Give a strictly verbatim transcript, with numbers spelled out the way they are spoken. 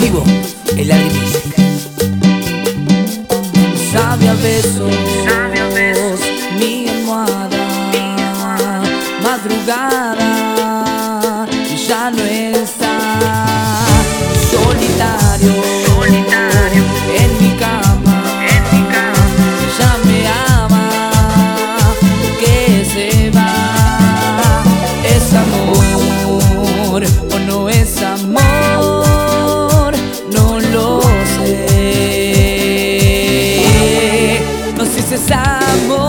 vivo en la remix. Sabe a besos, Sabe a besos, mi almohada, madrugada, ya no está. Solitario, solitario, en mi cama, en mi cama. ya me ama, que se va. ¿Es amor o no es amor? No lo sé. No sé si es amor